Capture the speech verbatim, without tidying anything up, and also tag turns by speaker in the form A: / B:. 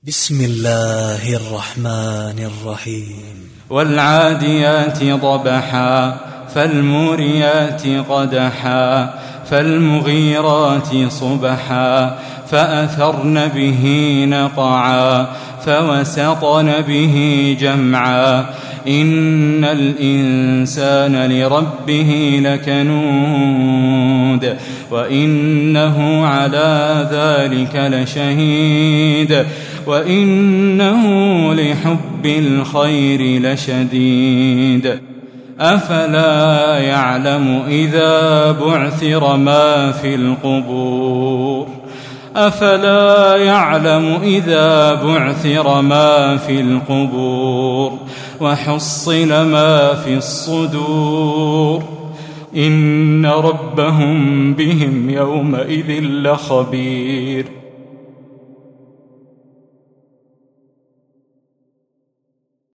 A: بسم الله الرحمن الرحيم
B: والعاديات ضبحا فالموريات قدحا فالمغيرات صبحا فأثرن به نقعا فوسطن به جمعا إن الإنسان لربه لكنود وإنه على ذلك لشهيد وإنه لحب الخير لشديد أفلا يعلم إذا بعثر ما في القبور أفلا يعلم إذا بعثر ما في القبور وحصل ما في الصدور إن ربهم بهم يومئذ لخبير